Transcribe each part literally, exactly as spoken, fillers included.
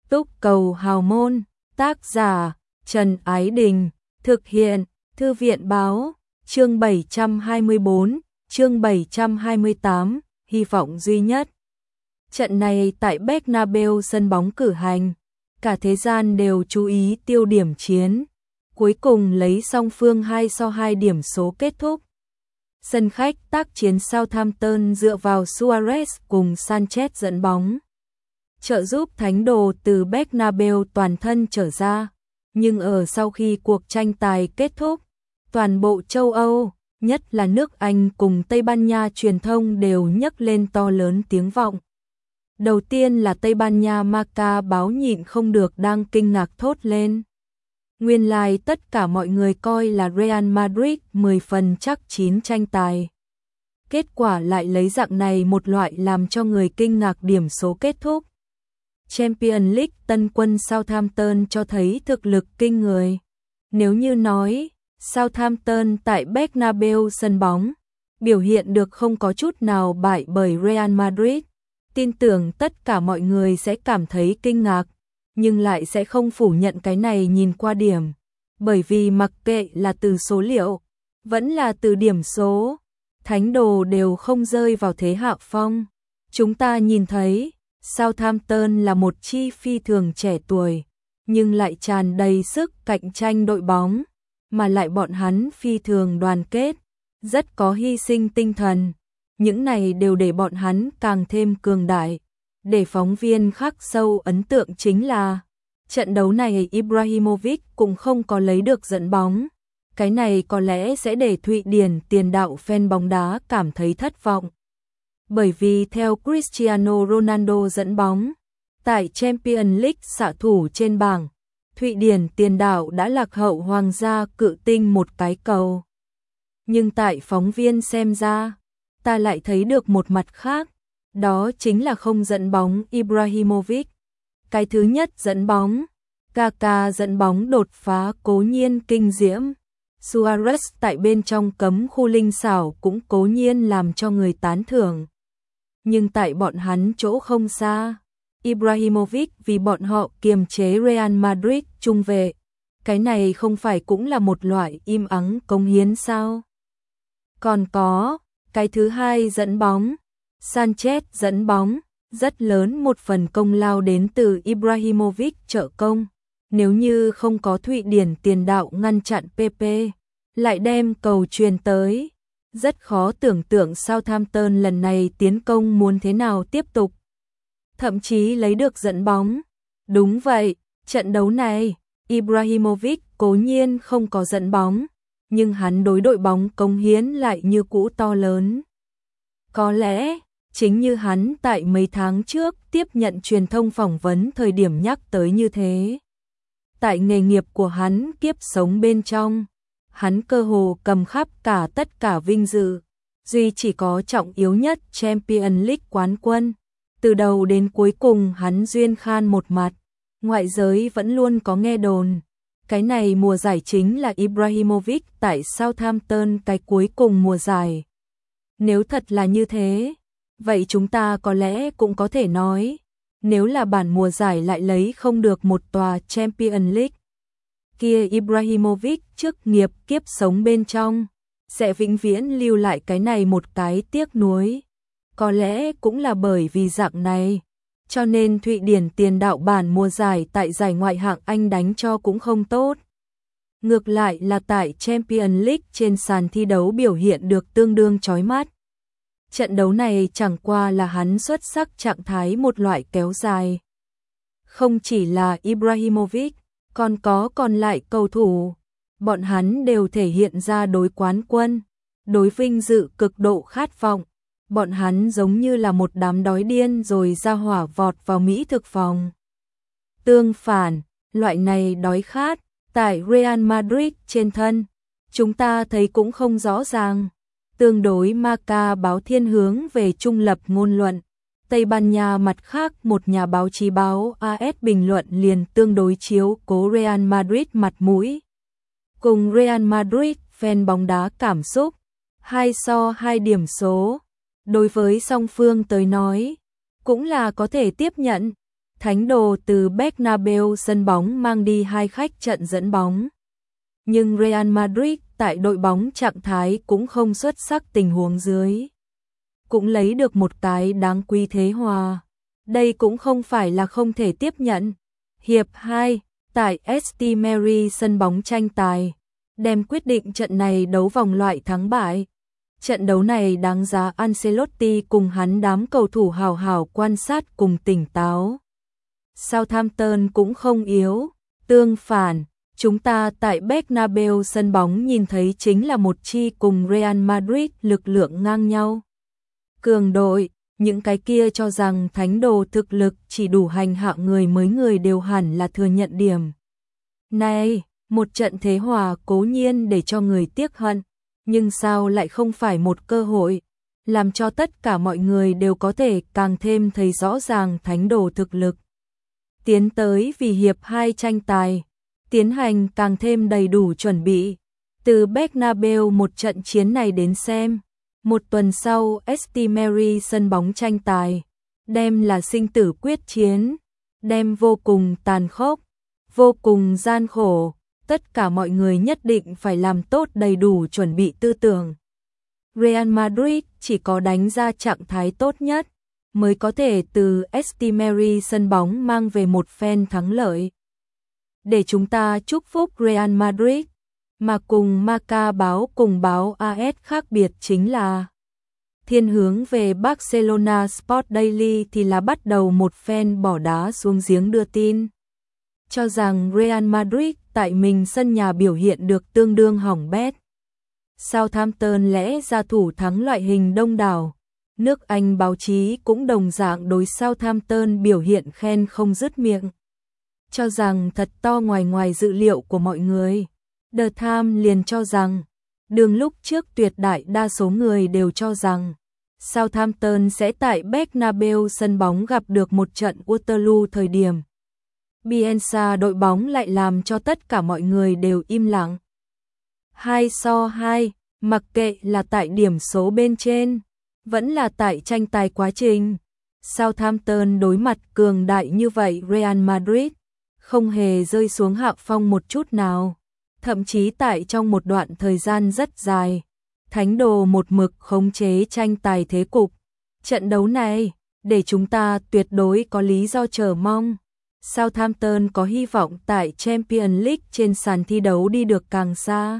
Túc Cầu Hào Môn, tác giả Trần Ái Đình, thực hiện Thư viện Báo, chương bảy trăm hai mươi bốn, chương bảy trăm hai mươi tám, hy vọng duy nhất. Trận này tại Bernabeu sân bóng cử hành, cả thế gian đều chú ý tiêu điểm chiến. Cuối cùng lấy song phương hai so hai điểm số kết thúc. Sân khách tác chiến Southampton dựa vào Suarez cùng Sanchez dẫn bóng, trợ giúp thánh đồ từ Bernabeu toàn thân trở ra. Nhưng ở sau khi cuộc tranh tài kết thúc, toàn bộ châu Âu, nhất là nước Anh cùng Tây Ban Nha truyền thông đều nhấc lên to lớn tiếng vọng. Đầu tiên là Tây Ban Nha Marca báo nhịn không được đang kinh ngạc thốt lên. Nguyên lai tất cả mọi người coi là Real Madrid mười phần chắc chín tranh tài. Kết quả lại lấy dạng này một loại làm cho người kinh ngạc điểm số kết thúc. Champions League tân quân Southampton cho thấy thực lực kinh người. Nếu như nói, Southampton tại Bernabeu sân bóng, biểu hiện được không có chút nào bại bởi Real Madrid, tin tưởng tất cả mọi người sẽ cảm thấy kinh ngạc, nhưng lại sẽ không phủ nhận cái này nhìn qua điểm. Bởi vì mặc kệ là từ số liệu, vẫn là từ điểm số, thánh đồ đều không rơi vào thế hạ phong. Chúng ta nhìn thấy, Southampton là một chi phi thường trẻ tuổi, nhưng lại tràn đầy sức cạnh tranh đội bóng, mà lại bọn hắn phi thường đoàn kết, rất có hy sinh tinh thần. Những này đều để bọn hắn càng thêm cường đại. Để phóng viên khắc sâu ấn tượng chính là, trận đấu này Ibrahimovic cũng không có lấy được dẫn bóng. Cái này có lẽ sẽ để Thụy Điển tiền đạo fan bóng đá cảm thấy thất vọng. Bởi vì theo Cristiano Ronaldo dẫn bóng, tại Champions League xạ thủ trên bảng, Thụy Điển tiền đạo đã lạc hậu Hoàng gia Cự Tinh một cái cầu. Nhưng tại phóng viên xem ra, ta lại thấy được một mặt khác, đó chính là không dẫn bóng Ibrahimovic. Cái thứ nhất dẫn bóng, Kaká dẫn bóng đột phá cố nhiên kinh diễm. Suarez tại bên trong cấm khu linh xảo cũng cố nhiên làm cho người tán thưởng. Nhưng tại bọn hắn chỗ không xa, Ibrahimovic vì bọn họ kiềm chế Real Madrid trung vệ. Cái này không phải cũng là một loại im ắng cống hiến sao? Còn có, cái thứ hai dẫn bóng, Sanchez dẫn bóng, rất lớn một phần công lao đến từ Ibrahimovic trợ công. Nếu như không có Thụy Điển tiền đạo ngăn chặn pê pê, lại đem cầu truyền tới, rất khó tưởng tượng Southampton lần này tiến công muốn thế nào tiếp tục. Thậm chí lấy được dẫn bóng. Đúng vậy, trận đấu này, Ibrahimovic cố nhiên không có dẫn bóng, nhưng hắn đối đội bóng cống hiến lại như cũ to lớn. Có lẽ, chính như hắn tại mấy tháng trước tiếp nhận truyền thông phỏng vấn thời điểm nhắc tới như thế. Tại nghề nghiệp của hắn kiếp sống bên trong, hắn cơ hồ cầm khắp cả tất cả vinh dự, duy chỉ có trọng yếu nhất Champions League quán quân. Từ đầu đến cuối cùng hắn duyên khan một mặt, ngoại giới vẫn luôn có nghe đồn. Cái này mùa giải chính là Ibrahimovic tại Southampton cái cuối cùng mùa giải. Nếu thật là như thế, vậy chúng ta có lẽ cũng có thể nói, nếu là bản mùa giải lại lấy không được một tòa Champions League, kia Ibrahimovic trước nghiệp kiếp sống bên trong, sẽ vĩnh viễn lưu lại cái này một cái tiếc nuối. Có lẽ cũng là bởi vì dạng này, cho nên Thụy Điển tiền đạo bản mùa giải tại giải ngoại hạng Anh đánh cho cũng không tốt. Ngược lại là tại Champions League trên sàn thi đấu biểu hiện được tương đương chói mắt. Trận đấu này chẳng qua là hắn xuất sắc trạng thái một loại kéo dài. Không chỉ là Ibrahimovic, còn có còn lại cầu thủ, bọn hắn đều thể hiện ra đối quán quân, đối vinh dự cực độ khát vọng. Bọn hắn giống như là một đám đói điên rồi ra hỏa vọt vào Mỹ thực phòng. Tương phản, loại này đói khát, tại Real Madrid trên thân, chúng ta thấy cũng không rõ ràng. Tương đối Marca báo thiên hướng về trung lập ngôn luận. Tây Ban Nha mặt khác một nhà báo chí báo a ét bình luận liền tương đối chiếu cố Real Madrid mặt mũi. Cùng Real Madrid fan bóng đá cảm xúc, hai so hai điểm số. Đối với song phương tới nói, cũng là có thể tiếp nhận. Thánh đồ từ Bernabeu sân bóng mang đi hai khách trận dẫn bóng. Nhưng Real Madrid tại đội bóng trạng thái cũng không xuất sắc tình huống dưới. Cũng lấy được một cái đáng quý thế hòa. Đây cũng không phải là không thể tiếp nhận. Hiệp hai, tại St. Mary sân bóng tranh tài, đem quyết định trận này đấu vòng loại thắng bại. Trận đấu này đáng giá Ancelotti cùng hắn đám cầu thủ hào hào quan sát cùng tỉnh táo. Southampton cũng không yếu, tương phản, chúng ta tại Bernabeu sân bóng nhìn thấy chính là một chi cùng Real Madrid lực lượng ngang nhau. Cường đội, những cái kia cho rằng thánh đồ thực lực chỉ đủ hành hạ người mới người đều hẳn là thừa nhận điểm. Này, một trận thế hòa cố nhiên để cho người tiếc hận, nhưng sao lại không phải một cơ hội, làm cho tất cả mọi người đều có thể càng thêm thấy rõ ràng thánh đồ thực lực. Tiến tới vì hiệp hai tranh tài, tiến hành càng thêm đầy đủ chuẩn bị. Từ Bernabeu một trận chiến này đến xem, một tuần sau St. Mary sân bóng tranh tài, đem là sinh tử quyết chiến, đem vô cùng tàn khốc, vô cùng gian khổ, tất cả mọi người nhất định phải làm tốt đầy đủ chuẩn bị tư tưởng. Real Madrid chỉ có đánh ra trạng thái tốt nhất, mới có thể từ St. Mary sân bóng mang về một phen thắng lợi. Để chúng ta chúc phúc Real Madrid, mà cùng Marca báo cùng báo a ét khác biệt chính là thiên hướng về Barcelona Sport Daily thì là bắt đầu một phen bỏ đá xuống giếng đưa tin, cho rằng Real Madrid tại mình sân nhà biểu hiện được tương đương hỏng bét. Southampton lẽ ra thủ thắng loại hình đông đảo. Nước Anh báo chí cũng đồng dạng đối Southampton biểu hiện khen không dứt miệng, cho rằng thật to ngoài ngoài dự liệu của mọi người. The Times liền cho rằng, đường lúc trước tuyệt đại đa số người đều cho rằng Southampton sẽ tại Bernabeu sân bóng gặp được một trận Waterloo thời điểm. Bielsa đội bóng lại làm cho tất cả mọi người đều im lặng. Hai so hai, mặc kệ là tại điểm số bên trên, vẫn là tại tranh tài quá trình. Southampton đối mặt cường đại như vậy Real Madrid, không hề rơi xuống hạ phong một chút nào. Thậm chí tại trong một đoạn thời gian rất dài, thánh đồ một mực khống chế tranh tài thế cục. Trận đấu này, để chúng ta tuyệt đối có lý do chờ mong. Southampton có hy vọng tại Champions League trên sàn thi đấu đi được càng xa.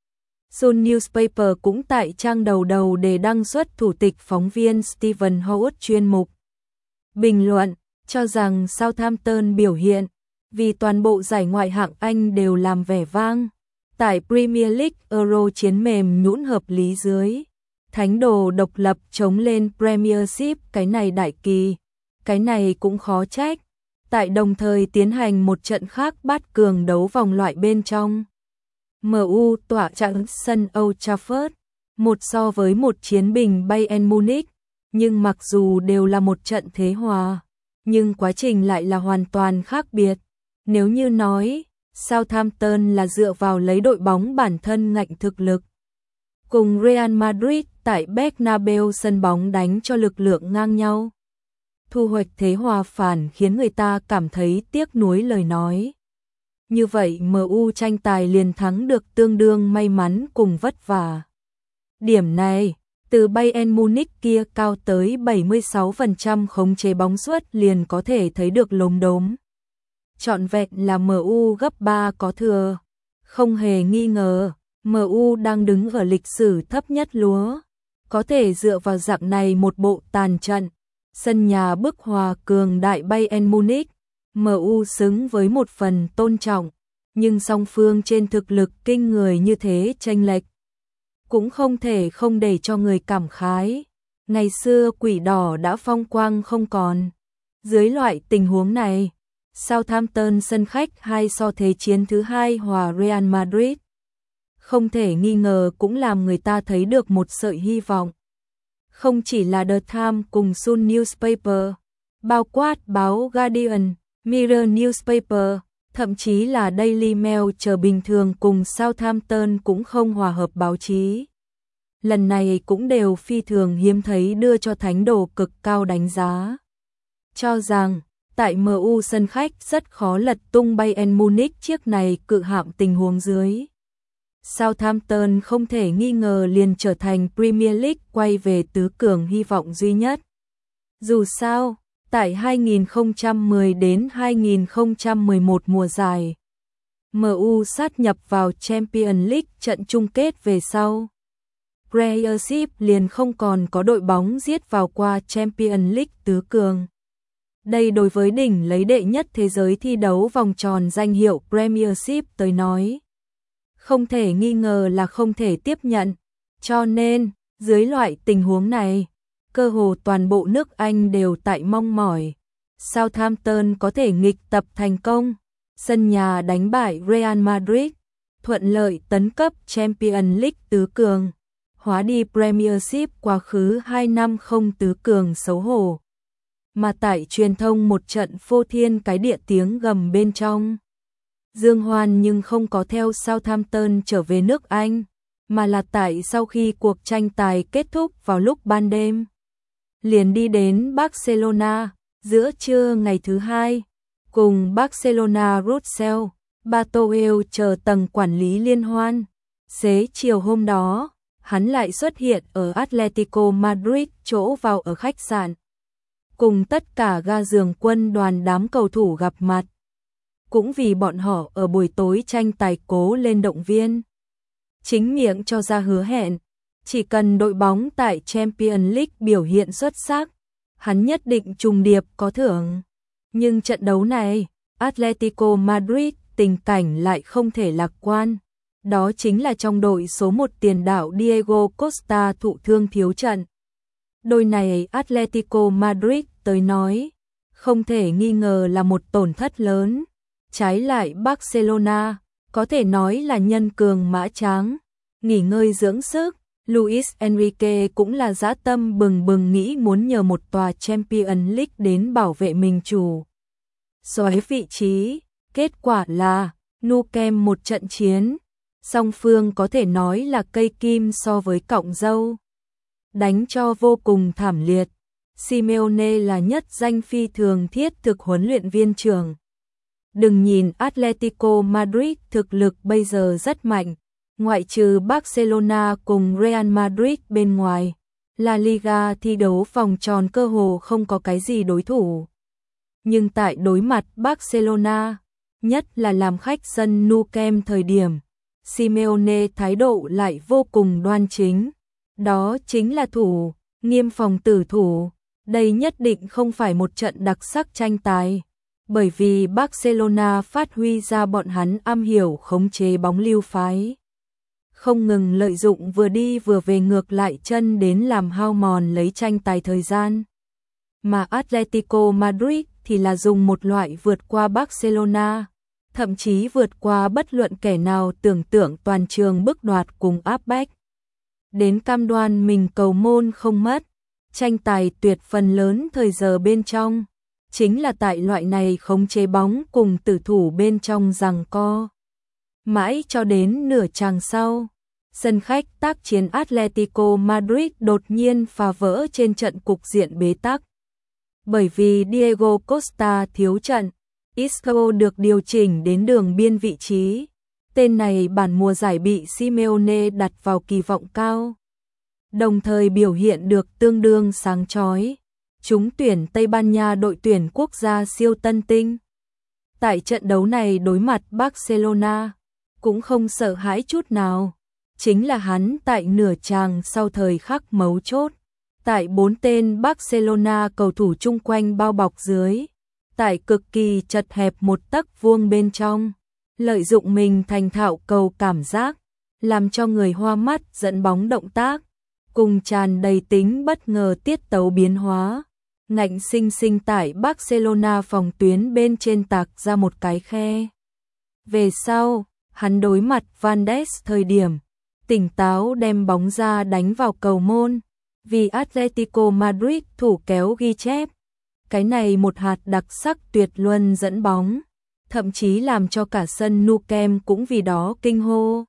Sun Newspaper cũng tại trang đầu đầu để đăng xuất thủ tịch phóng viên Stephen Howard chuyên mục. Bình luận, cho rằng Southampton biểu hiện, vì toàn bộ giải ngoại hạng Anh đều làm vẻ vang. Tại Premier League Euro chiến mềm nhũn hợp lý dưới. Thánh đồ độc lập chống lên Premiership cái này đại kỳ. Cái này cũng khó trách. Tại đồng thời tiến hành một trận khác bát cường đấu vòng loại bên trong. em u tỏa trạng sân Old Trafford, một so với một chiến bình Bayern Munich, nhưng mặc dù đều là một trận thế hòa, nhưng quá trình lại là hoàn toàn khác biệt. Nếu như nói, Southampton là dựa vào lấy đội bóng bản thân ngạnh thực lực, cùng Real Madrid tại Bernabeu sân bóng đánh cho lực lượng ngang nhau. Thu hoạch thế hòa phản khiến người ta cảm thấy tiếc nuối lời nói. Như vậy em u tranh tài liền thắng được tương đương may mắn cùng vất vả. Điểm này, từ Bayern Munich kia cao tới bảy mươi sáu phần trăm khống chế bóng suất liền có thể thấy được lốm đốm. Trọn vẹn là em u gấp ba có thừa. Không hề nghi ngờ, em u đang đứng ở lịch sử thấp nhất lúa. Có thể dựa vào dạng này một bộ tàn trận, sân nhà bức hòa cường đại Bayern Munich, em u xứng với một phần tôn trọng, nhưng song phương trên thực lực kinh người như thế chênh lệch, cũng không thể không để cho người cảm khái. Ngày xưa quỷ đỏ đã phong quang không còn. Dưới loại tình huống này, Southampton sân khách hai so thế chiến thứ hai hòa Real Madrid, không thể nghi ngờ cũng làm người ta thấy được một sợi hy vọng. Không chỉ là The Times cùng Sun Newspaper, bao quát báo Guardian, Mirror Newspaper, thậm chí là Daily Mail chờ bình thường cùng Southampton cũng không hòa hợp báo chí. Lần này cũng đều phi thường hiếm thấy đưa cho thánh đồ cực cao đánh giá. Cho rằng, Tại em u sân khách rất khó lật tung Bayern Munich chiếc này cự hạm tình huống dưới. Southampton không thể nghi ngờ liền trở thành Premier League quay về tứ cường hy vọng duy nhất. Dù sao, tại hai nghìn không trăm mười đến hai nghìn không trăm mười một mùa giải, em u sát nhập vào Champions League trận chung kết về sau. Premiership liền không còn có đội bóng giết vào qua Champions League tứ cường. Đây đối với đỉnh lấy đệ nhất thế giới thi đấu vòng tròn danh hiệu Premiership tới nói, không thể nghi ngờ là không thể tiếp nhận. Cho nên, dưới loại tình huống này, cơ hồ toàn bộ nước Anh đều tại mong mỏi Southampton có thể nghịch tập thành công, sân nhà đánh bại Real Madrid, thuận lợi tấn cấp Champions League tứ cường, hóa đi Premiership quá khứ hai năm không tứ cường xấu hổ. Mà tại truyền thông một trận phô thiên cái địa tiếng gầm bên trong dương hoan nhưng không có theo Southampton trở về nước Anh, mà là tại sau khi cuộc tranh tài kết thúc vào lúc ban đêm, liền đi đến Barcelona, giữa trưa ngày thứ hai, cùng Barcelona Russell, Bartomeu chờ tầng quản lý liên hoan. Xế chiều hôm đó, hắn lại xuất hiện ở Atletico Madrid chỗ vào ở khách sạn, cùng tất cả ga giường quân đoàn đám cầu thủ gặp mặt. Cũng vì bọn họ ở buổi tối tranh tài cố lên động viên. Chính miệng cho ra hứa hẹn, chỉ cần đội bóng tại Champions League biểu hiện xuất sắc, hắn nhất định trùng điệp có thưởng. Nhưng trận đấu này, Atletico Madrid tình cảnh lại không thể lạc quan. Đó chính là trong đội số một tiền đạo Diego Costa thụ thương thiếu trận. Đôi này Atletico Madrid tới nói, không thể nghi ngờ là một tổn thất lớn. Trái lại Barcelona, có thể nói là nhân cường mã tráng, nghỉ ngơi dưỡng sức. Luis Enrique cũng là dã tâm bừng bừng nghĩ muốn nhờ một tòa Champions League đến bảo vệ mình chủ soái vị trí. Kết quả là Nou Camp một trận chiến, song phương có thể nói là cây kim so với cọng dâu, đánh cho vô cùng thảm liệt. Simeone là nhất danh phi thường thiết thực huấn luyện viên trưởng. Đừng nhìn Atletico Madrid thực lực bây giờ rất mạnh, ngoại trừ Barcelona cùng Real Madrid bên ngoài, La Liga thi đấu vòng tròn cơ hồ không có cái gì đối thủ. Nhưng tại đối mặt Barcelona, nhất là làm khách sân Nou Camp thời điểm, Simeone thái độ lại vô cùng đoan chính. Đó chính là thủ, nghiêm phòng tử thủ. Đây nhất định không phải một trận đặc sắc tranh tài, bởi vì Barcelona phát huy ra bọn hắn am hiểu khống chế bóng lưu phái, không ngừng lợi dụng vừa đi vừa về ngược lại chân đến làm hao mòn lấy tranh tài thời gian. Mà Atletico Madrid thì là dùng một loại vượt qua Barcelona, thậm chí vượt qua bất luận kẻ nào tưởng tượng toàn trường bức đoạt cùng áp bách. Đến cam đoan mình cầu môn không mất, tranh tài tuyệt phần lớn thời giờ bên trong, chính là tại loại này khống chế bóng cùng tử thủ bên trong giằng co. Mãi cho đến nửa chàng sau, sân khách tác chiến Atletico Madrid đột nhiên phá vỡ trên trận cục diện bế tắc. Bởi vì Diego Costa thiếu trận, Isco được điều chỉnh đến đường biên vị trí. Tên này bản mùa giải bị Simeone đặt vào kỳ vọng cao, đồng thời biểu hiện được tương đương sáng chói. Trúng tuyển Tây Ban Nha đội tuyển quốc gia siêu tân tinh. Tại trận đấu này đối mặt Barcelona, cũng không sợ hãi chút nào. Chính là hắn tại nửa chàng sau thời khắc mấu chốt, tại bốn tên Barcelona cầu thủ chung quanh bao bọc dưới, tại cực kỳ chật hẹp một tấc vuông bên trong, lợi dụng mình thành thạo cầu cảm giác, làm cho người hoa mắt dẫn bóng động tác, cùng tràn đầy tính bất ngờ tiết tấu biến hóa, ngạnh sinh sinh tại Barcelona phòng tuyến bên trên tạc ra một cái khe. Về sau, hắn đối mặt Van Ness thời điểm, tỉnh táo đem bóng ra đánh vào cầu môn, vì Atletico Madrid thủ kéo ghi chép. Cái này một hạt đặc sắc tuyệt luân dẫn bóng, thậm chí làm cho cả sân Nou Camp cũng vì đó kinh hô.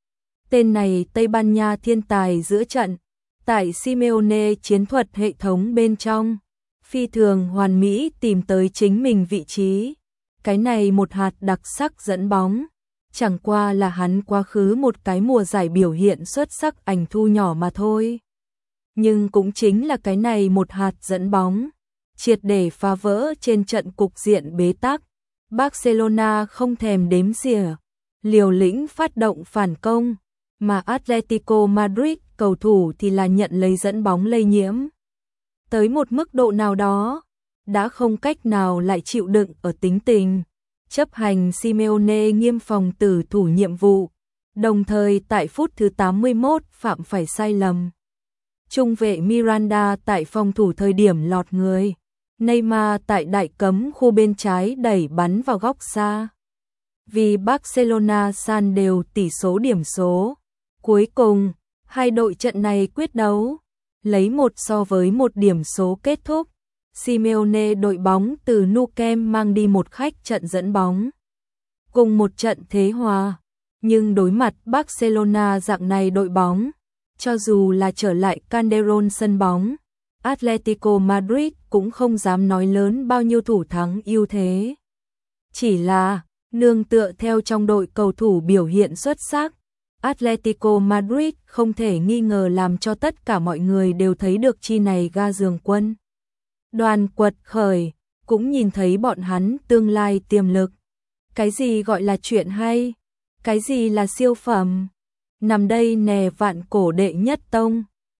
Tên này Tây Ban Nha thiên tài giữa trận, tại Simeone chiến thuật hệ thống bên trong, phi thường hoàn mỹ tìm tới chính mình vị trí. Cái này một hạt đặc sắc dẫn bóng, chẳng qua là hắn quá khứ một cái mùa giải biểu hiện xuất sắc ảnh thu nhỏ mà thôi. Nhưng cũng chính là cái này một hạt dẫn bóng, triệt để phá vỡ trên trận cục diện bế tắc. Barcelona không thèm đếm xỉa, liều lĩnh phát động phản công, mà Atletico Madrid cầu thủ thì là nhận lấy dẫn bóng lây nhiễm. Tới một mức độ nào đó, đã không cách nào lại chịu đựng ở tính tình, chấp hành Simeone nghiêm phòng tử thủ nhiệm vụ, đồng thời tại phút thứ tám mươi mốt phạm phải sai lầm. Trung vệ Miranda tại phòng thủ thời điểm lọt người, Neymar tại đại cấm khu bên trái đẩy bắn vào góc xa. Vì Barcelona san đều tỷ số điểm số. Cuối cùng, hai đội trận này quyết đấu, lấy một so với một điểm số kết thúc. Simeone đội bóng từ Nou Camp mang đi một khách trận dẫn bóng. Cùng một trận thế hòa, nhưng đối mặt Barcelona dạng này đội bóng, cho dù là trở lại Calderón sân bóng, Atletico Madrid cũng không dám nói lớn bao nhiêu thủ thắng ưu thế. Chỉ là, nương tựa theo trong đội cầu thủ biểu hiện xuất sắc, Atletico Madrid không thể nghi ngờ làm cho tất cả mọi người đều thấy được chi này ga giường quân. Đoàn quật khởi, cũng nhìn thấy bọn hắn tương lai tiềm lực. Cái gì gọi là chuyện hay? Cái gì là siêu phẩm? Nằm đây nè vạn cổ đệ nhất tông.